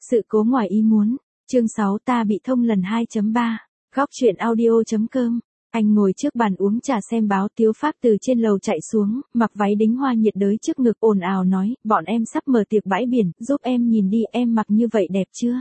Sự cố ngoài ý muốn. Chương 6 ta bị thông lần 2.3. Góc truyện audio.com. Anh ngồi trước bàn uống trà xem báo. Tiếu Pháp từ trên lầu chạy xuống, mặc váy đính hoa nhiệt đới trước ngực ồn ào nói, bọn em sắp mở tiệc bãi biển, giúp em nhìn đi, em mặc như vậy đẹp chưa?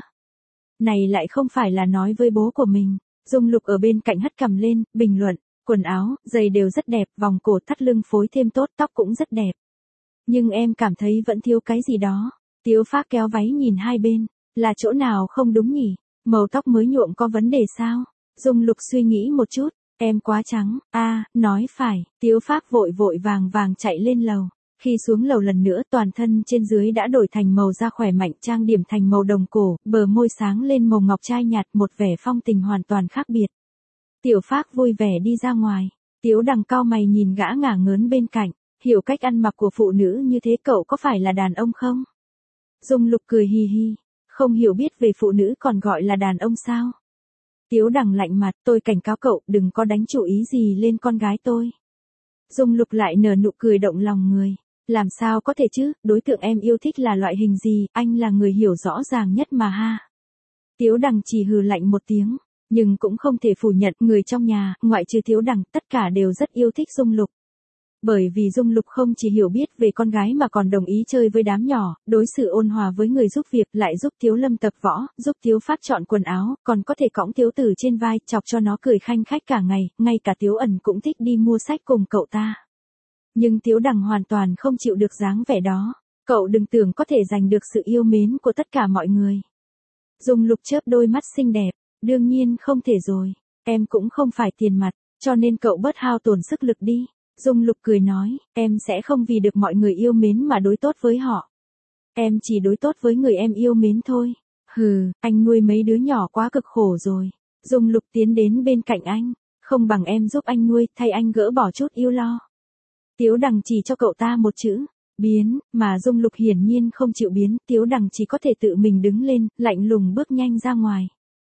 Này lại không phải là nói với bố của mình. Dung Lục ở bên cạnh hất cằm lên, bình luận, quần áo, giày đều rất đẹp, vòng cổ thắt lưng phối thêm tốt, tóc cũng rất đẹp. Nhưng em cảm thấy vẫn thiếu cái gì đó. Tiếu Pháp kéo váy nhìn hai bên, là chỗ nào không đúng nhỉ? Màu tóc mới nhuộm có vấn đề sao? Dung Lục suy nghĩ một chút, em quá trắng, nói phải, Tiếu Pháp vội vội vàng vàng chạy lên lầu. Khi xuống lầu lần nữa toàn thân trên dưới đã đổi thành màu da khỏe mạnh, trang điểm thành màu đồng cổ, bờ môi sáng lên màu ngọc trai nhạt, một vẻ phong tình hoàn toàn khác biệt. Tiểu Pháp vui vẻ đi ra ngoài, Tiếu Đằng cau mày nhìn gã ngả ngớn bên cạnh, hiểu cách ăn mặc của phụ nữ như thế cậu có phải là đàn ông không? Dung Lục cười hì hì, không hiểu biết về phụ nữ còn gọi là đàn ông sao? Tiếu Đằng lạnh mặt, tôi cảnh cáo cậu đừng có đánh chủ ý gì lên con gái tôi. Dung Lục lại nở nụ cười động lòng người. Làm sao có thể chứ, đối tượng em yêu thích là loại hình gì, anh là người hiểu rõ ràng nhất mà ha. Tiếu Đằng chỉ hừ lạnh một tiếng, nhưng cũng không thể phủ nhận người trong nhà, ngoại trừ Tiếu Đằng, tất cả đều rất yêu thích Dung Lục. Bởi vì Dung Lục không chỉ hiểu biết về con gái mà còn đồng ý chơi với đám nhỏ, đối xử ôn hòa với người giúp việc, lại giúp Tiếu Lâm tập võ, giúp Tiếu Pháp chọn quần áo, còn có thể cõng Tiếu Tử trên vai, chọc cho nó cười khanh khách cả ngày, ngay cả Tiếu Ẩn cũng thích đi mua sách cùng cậu ta. Nhưng Tiếu Đằng hoàn toàn không chịu được dáng vẻ đó, cậu đừng tưởng có thể giành được sự yêu mến của tất cả mọi người. Dung Lục chớp đôi mắt xinh đẹp, đương nhiên không thể rồi, em cũng không phải tiền mặt, cho nên cậu bớt hao tổn sức lực đi. Dung Lục cười nói, em sẽ không vì được mọi người yêu mến mà đối tốt với họ. Em chỉ đối tốt với người em yêu mến thôi. Hừ, anh nuôi mấy đứa nhỏ quá cực khổ rồi. Dung Lục tiến đến bên cạnh anh, không bằng em giúp anh nuôi, thay anh gỡ bỏ chút yêu lo. Tiếu Đằng chỉ cho cậu ta một chữ, biến, mà Dung Lục hiển nhiên không chịu biến, Tiếu Đằng chỉ có thể tự mình đứng lên, lạnh lùng bước nhanh ra ngoài.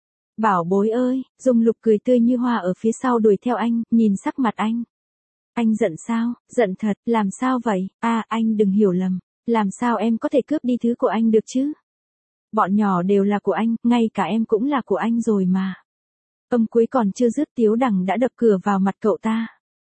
Bảo bối ơi, Dung Lục cười tươi như hoa ở phía sau đuổi theo anh, nhìn sắc mặt anh. Anh giận sao? Giận thật, làm sao vậy? Anh đừng hiểu lầm, làm sao em có thể cướp đi thứ của anh được chứ? Bọn nhỏ đều là của anh, ngay cả em cũng là của anh rồi mà. Âm cuối còn chưa dứt Tiếu Đằng đã đập cửa vào mặt cậu ta.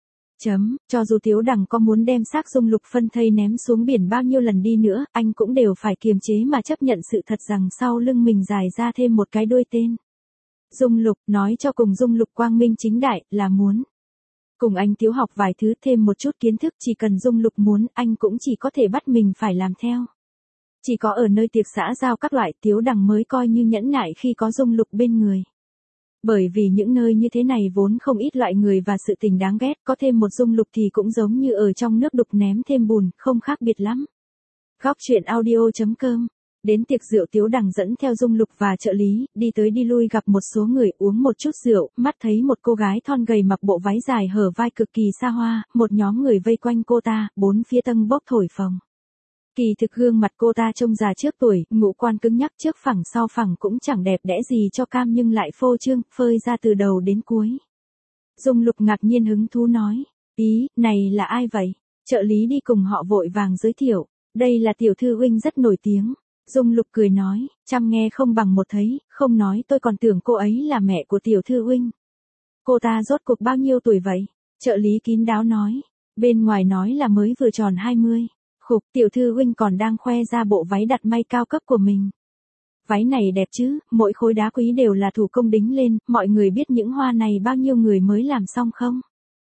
Cho dù Tiếu Đằng có muốn đem xác Dung Lục phân thây ném xuống biển bao nhiêu lần đi nữa, anh cũng đều phải kiềm chế mà chấp nhận sự thật rằng sau lưng mình dài ra thêm một cái đuôi tên. Dung Lục, nói cho cùng Dung Lục quang minh chính đại, là muốn cùng anh Tiếu học vài thứ, thêm một chút kiến thức, chỉ cần Dung Lục muốn, anh cũng chỉ có thể bắt mình phải làm theo. Chỉ có ở nơi tiệc xã giao các loại, Tiếu Đằng mới coi như nhẫn nại khi có Dung Lục bên người. Bởi vì những nơi như thế này vốn không ít loại người và sự tình đáng ghét, có thêm một Dung Lục thì cũng giống như ở trong nước đục ném thêm bùn, không khác biệt lắm. Góc truyện audio.com. Đến tiệc rượu Tiếu Đằng dẫn theo Dung Lục và trợ lý, đi tới đi lui gặp một số người, uống một chút rượu, mắt thấy một cô gái thon gầy mặc bộ váy dài hở vai cực kỳ xa hoa, một nhóm người vây quanh cô ta, bốn phía tâng bốc thổi phồng. Kỳ thực gương mặt cô ta trông già trước tuổi, ngũ quan cứng nhắc, trước phẳng sau phẳng cũng chẳng đẹp đẽ gì cho cam nhưng lại phô trương, phơi ra từ đầu đến cuối. Dung Lục ngạc nhiên hứng thú nói, này là ai vậy? Trợ lý đi cùng họ vội vàng giới thiệu, đây là tiểu thư huynh rất nổi tiếng. Dung Lục cười nói, chăm nghe không bằng một thấy, không nói tôi còn tưởng cô ấy là mẹ của tiểu thư huynh. Cô ta rốt cuộc bao nhiêu tuổi vậy? Trợ lý kín đáo nói, bên ngoài nói là mới vừa tròn 20. Khục, tiểu thư huynh còn đang khoe ra bộ váy đặt may cao cấp của mình. Váy này đẹp chứ, mỗi khối đá quý đều là thủ công đính lên, mọi người biết những hoa này bao nhiêu người mới làm xong không?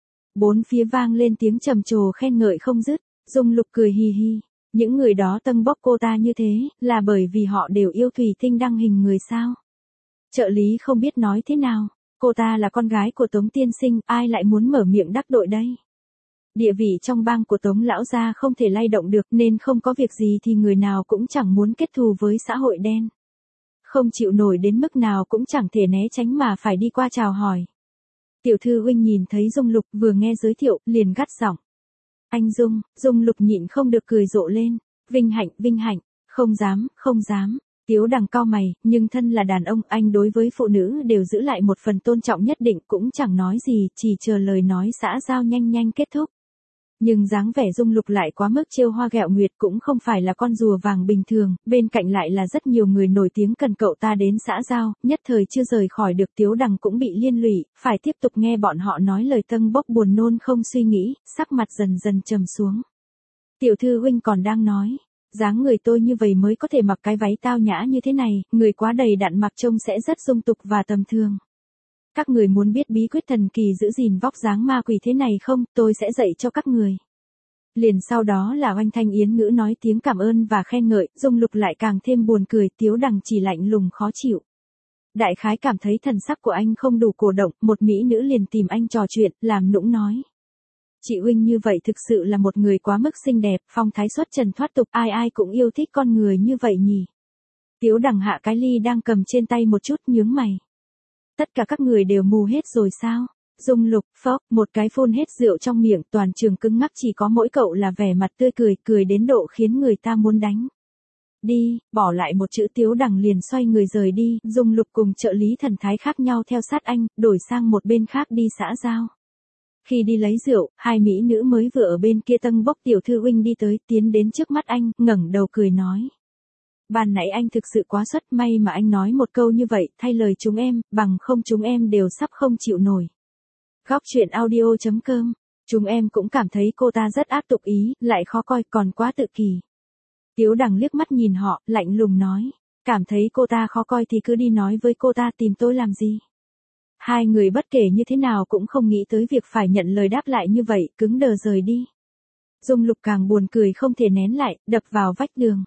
Bốn phía vang lên tiếng trầm trồ khen ngợi không dứt, Dung Lục cười hì hì. Những người đó tâng bốc cô ta như thế, là bởi vì họ đều yêu thủy tinh đăng hình người sao? Trợ lý không biết nói thế nào, cô ta là con gái của Tống tiên sinh, ai lại muốn mở miệng đắc tội đây? Địa vị trong bang của Tống lão gia không thể lay động được, nên không có việc gì thì người nào cũng chẳng muốn kết thù với xã hội đen. Không chịu nổi đến mức nào cũng chẳng thể né tránh mà phải đi qua chào hỏi. Tiểu thư huynh nhìn thấy Dung Lục, vừa nghe giới thiệu, liền gắt giọng. Anh Dung Lục nhịn không được cười rộ lên, vinh hạnh, không dám. Tiếu Đằng cau mày, nhưng thân là đàn ông, anh đối với phụ nữ đều giữ lại một phần tôn trọng nhất định, cũng chẳng nói gì, chỉ chờ lời nói xã giao nhanh kết thúc. Nhưng dáng vẻ Dung Lục lại quá mức trêu hoa ghẹo nguyệt, cũng không phải là con rùa vàng bình thường, bên cạnh lại là rất nhiều người nổi tiếng cần cậu ta đến xã giao, nhất thời chưa rời khỏi được Tiếu Đằng cũng bị liên lụy, phải tiếp tục nghe bọn họ nói lời tâng bốc buồn nôn không suy nghĩ, sắc mặt dần dần trầm xuống. Tiểu thư huynh còn đang nói, dáng người tôi như vậy mới có thể mặc cái váy tao nhã như thế này, người quá đầy đặn mặc trông sẽ rất dung tục và tầm thường. Các người muốn biết bí quyết thần kỳ giữ gìn vóc dáng ma quỷ thế này không, tôi sẽ dạy cho các người. Liền sau đó là Oanh Thanh Yến Ngữ nói tiếng cảm ơn và khen ngợi, Dung Lục lại càng thêm buồn cười, Tiếu Đằng chỉ lạnh lùng khó chịu. Đại khái cảm thấy thần sắc của anh không đủ cổ động, một mỹ nữ liền tìm anh trò chuyện, làm nũng nói. Chị huynh như vậy thực sự là một người quá mức xinh đẹp, phong thái xuất trần thoát tục, ai ai cũng yêu thích con người như vậy nhỉ. Tiếu Đằng hạ cái ly đang cầm trên tay một chút, nhướng mày. Tất cả các người đều mù hết rồi sao? Dung Lục, phốc, một cái phun hết rượu trong miệng, toàn trường cứng ngắc, chỉ có mỗi cậu là vẻ mặt tươi cười, cười đến độ khiến người ta muốn đánh. Đi, bỏ lại một chữ. Tiếu Đằng liền xoay người rời đi, Dung Lục cùng trợ lý thần thái khác nhau theo sát anh, đổi sang một bên khác đi xã giao. Khi đi lấy rượu, hai mỹ nữ mới vừa ở bên kia tâng bốc. Tiểu thư huynh đi tới, tiến đến trước mắt anh, ngẩng đầu cười nói. Ban nãy anh thực sự quá xuất, may mà anh nói một câu như vậy, thay lời chúng em, bằng không chúng em đều sắp không chịu nổi. Góc truyện audio.com, chúng em cũng cảm thấy cô ta rất ác tục ý, lại khó coi, còn quá tự kỳ. Tiếu Đằng liếc mắt nhìn họ, lạnh lùng nói, cảm thấy cô ta khó coi thì cứ đi nói với cô ta, tìm tôi làm gì. Hai người bất kể như thế nào cũng không nghĩ tới việc phải nhận lời đáp lại như vậy, cứng đờ rời đi. Dung Lục càng buồn cười không thể nén lại, đập vào vách đường.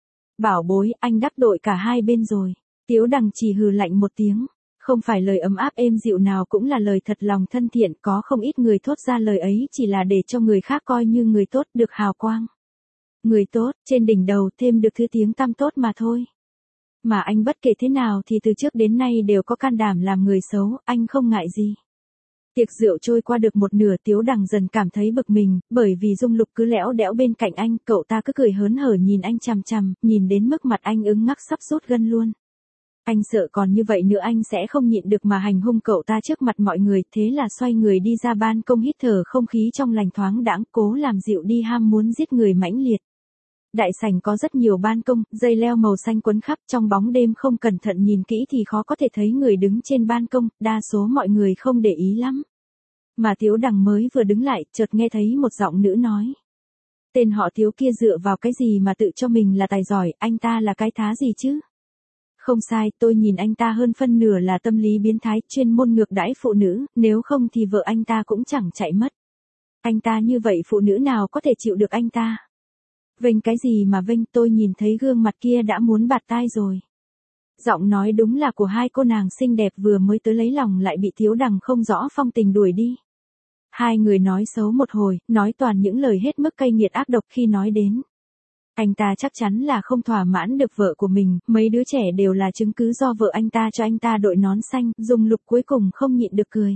Bảo bối, anh đắc tội cả hai bên rồi. Tiếu Đằng chỉ hừ lạnh một tiếng. Không phải lời ấm áp êm dịu nào cũng là lời thật lòng thân thiện, có không ít người thốt ra lời ấy chỉ là để cho người khác coi như người tốt được hào quang. Người tốt, trên đỉnh đầu thêm được thứ tiếng tăm tốt mà thôi. Mà anh bất kể thế nào thì từ trước đến nay đều có can đảm làm người xấu, anh không ngại gì. Tiệc rượu trôi qua được một nửa, Tiếu Đằng dần cảm thấy bực mình, bởi vì Dung Lục cứ lẽo đẽo bên cạnh anh, cậu ta cứ cười hớn hở nhìn anh chằm chằm, nhìn đến mức mặt anh ứng ngắc sắp rút gân luôn. Anh sợ còn như vậy nữa anh sẽ không nhịn được mà hành hung cậu ta trước mặt mọi người, thế là xoay người đi ra ban công hít thở không khí trong lành thoáng đãng, cố làm dịu đi ham muốn giết người mãnh liệt. Đại sảnh có rất nhiều ban công, dây leo màu xanh quấn khắp, trong bóng đêm không cẩn thận nhìn kỹ thì khó có thể thấy người đứng trên ban công, đa số mọi người không để ý lắm. Mà Tiếu Đằng mới vừa đứng lại, chợt nghe thấy một giọng nữ nói. Tên họ Tiếu kia dựa vào cái gì mà tự cho mình là tài giỏi, anh ta là cái thá gì chứ? Không sai, tôi nhìn anh ta hơn phân nửa là tâm lý biến thái, chuyên môn ngược đãi phụ nữ, nếu không thì vợ anh ta cũng chẳng chạy mất. Anh ta như vậy phụ nữ nào có thể chịu được anh ta? Vênh cái gì mà vênh, tôi nhìn thấy gương mặt kia đã muốn bạt tai rồi. Giọng nói đúng là của hai cô nàng xinh đẹp vừa mới tới lấy lòng lại bị Tiếu Đằng không rõ phong tình đuổi đi. Hai người nói xấu một hồi, nói toàn những lời hết mức cay nghiệt ác độc. Khi nói đến anh ta chắc chắn là không thỏa mãn được vợ của mình, mấy đứa trẻ đều là chứng cứ do vợ anh ta cho anh ta đội nón xanh, Dung Lục cuối cùng không nhịn được cười.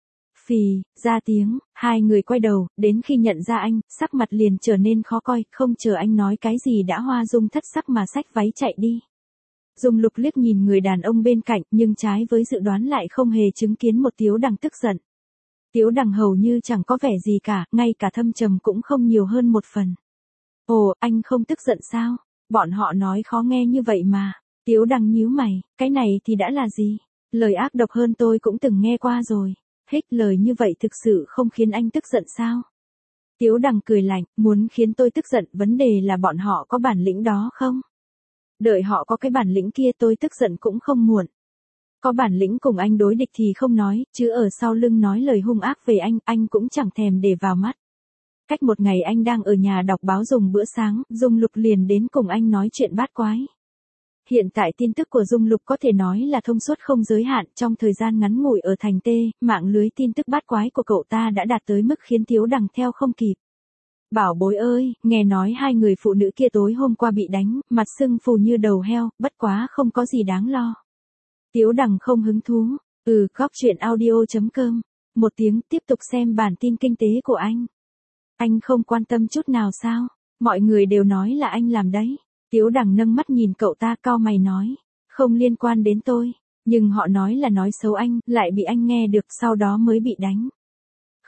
Phì, ra tiếng, hai người quay đầu, đến khi nhận ra anh, sắc mặt liền trở nên khó coi, không chờ anh nói cái gì đã hoa dung thất sắc mà xách váy chạy đi. Dung Lục liếc nhìn người đàn ông bên cạnh, nhưng trái với dự đoán lại không hề chứng kiến một Tiếu Đằng tức giận. Tiếu Đằng hầu như chẳng có vẻ gì cả, ngay cả thâm trầm cũng không nhiều hơn một phần. Ồ, anh không tức giận sao? Bọn họ nói khó nghe như vậy mà. Tiếu Đằng nhíu mày, cái này thì đã là gì? Lời ác độc hơn tôi cũng từng nghe qua rồi. Hích, lời như vậy thực sự không khiến anh tức giận sao? Tiếu Đằng cười lạnh, muốn khiến tôi tức giận, vấn đề là bọn họ có bản lĩnh đó không? Đợi họ có cái bản lĩnh kia tôi tức giận cũng không muộn. Có bản lĩnh cùng anh đối địch thì không nói, chứ ở sau lưng nói lời hung ác về anh cũng chẳng thèm để vào mắt. Cách một ngày anh đang ở nhà đọc báo dùng bữa sáng, Dung Lục liền đến cùng anh nói chuyện bát quái. Hiện tại tin tức của Dung Lục có thể nói là thông suốt không giới hạn, trong thời gian ngắn ngủi ở thành T, mạng lưới tin tức bát quái của cậu ta đã đạt tới mức khiến Tiếu Đằng theo không kịp. Bảo bối ơi, nghe nói hai người phụ nữ kia tối hôm qua bị đánh, mặt sưng phù như đầu heo, bất quá không có gì đáng lo. Tiếu Đằng không hứng thú, góc truyện audio.com, một tiếng tiếp tục xem bản tin kinh tế của anh. Anh không quan tâm chút nào sao, mọi người đều nói là anh làm đấy. Tiếu Đằng nâng mắt nhìn cậu ta cau mày nói, không liên quan đến tôi, nhưng họ nói là nói xấu anh, lại bị anh nghe được sau đó mới bị đánh.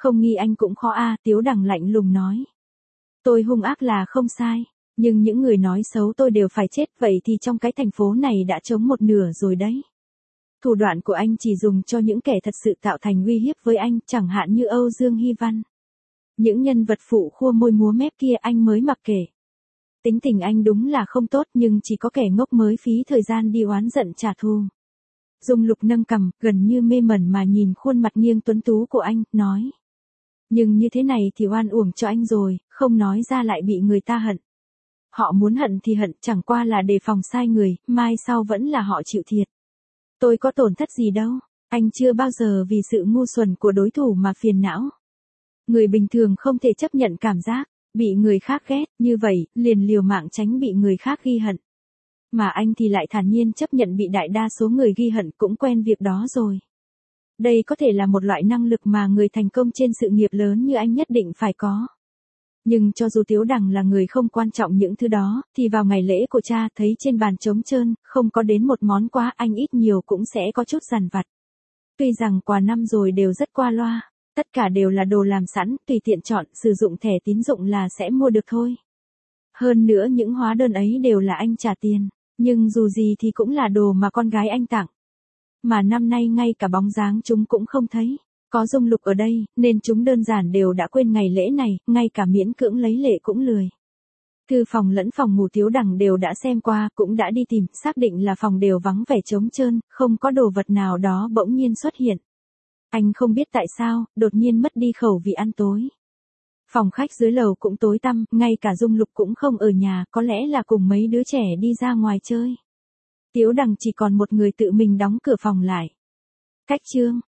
Không nghi anh cũng khó a, Tiếu Đằng lạnh lùng nói. Tôi hung ác là không sai, nhưng những người nói xấu tôi đều phải chết, vậy thì trong cái thành phố này đã trống một nửa rồi đấy. Thủ đoạn của anh chỉ dùng cho những kẻ thật sự tạo thành uy hiếp với anh, chẳng hạn như Âu Dương Hy Văn. Những nhân vật phụ khua môi múa mép kia anh mới mặc kệ. Tính tình anh đúng là không tốt, nhưng chỉ có kẻ ngốc mới phí thời gian đi oán giận trả thù. Dung Lục nâng cằm, gần như mê mẩn mà nhìn khuôn mặt nghiêng tuấn tú của anh, nói. Nhưng như thế này thì oan uổng cho anh rồi, không nói ra lại bị người ta hận. Họ muốn hận thì hận, chẳng qua là đề phòng sai người, mai sau vẫn là họ chịu thiệt. Tôi có tổn thất gì đâu, anh chưa bao giờ vì sự ngu xuẩn của đối thủ mà phiền não. Người bình thường không thể chấp nhận cảm giác bị người khác ghét, như vậy, liền liều mạng tránh bị người khác ghi hận. Mà anh thì lại thản nhiên chấp nhận bị đại đa số người ghi hận, cũng quen việc đó rồi. Đây có thể là một loại năng lực mà người thành công trên sự nghiệp lớn như anh nhất định phải có. Nhưng cho dù Tiếu Đằng là người không quan trọng những thứ đó, thì vào ngày lễ của cha thấy trên bàn trống trơn, không có đến một món quà, anh ít nhiều cũng sẽ có chút dằn vặt. Tuy rằng quà năm rồi đều rất qua loa, tất cả đều là đồ làm sẵn, tùy tiện chọn, sử dụng thẻ tín dụng là sẽ mua được thôi. Hơn nữa những hóa đơn ấy đều là anh trả tiền, nhưng dù gì thì cũng là đồ mà con gái anh tặng. Mà năm nay ngay cả bóng dáng chúng cũng không thấy. Có Dung Lục ở đây, nên chúng đơn giản đều đã quên ngày lễ này, ngay cả miễn cưỡng lấy lệ cũng lười. Thư phòng lẫn phòng ngủ Tiếu Đằng đều đã xem qua, cũng đã đi tìm, xác định là phòng đều vắng vẻ trống trơn, không có đồ vật nào đó bỗng nhiên xuất hiện. Anh không biết tại sao, đột nhiên mất đi khẩu vị ăn tối. Phòng khách dưới lầu cũng tối tăm, ngay cả Dung Lục cũng không ở nhà, có lẽ là cùng mấy đứa trẻ đi ra ngoài chơi. Tiếu Đằng chỉ còn một người tự mình đóng cửa phòng lại. Cách chương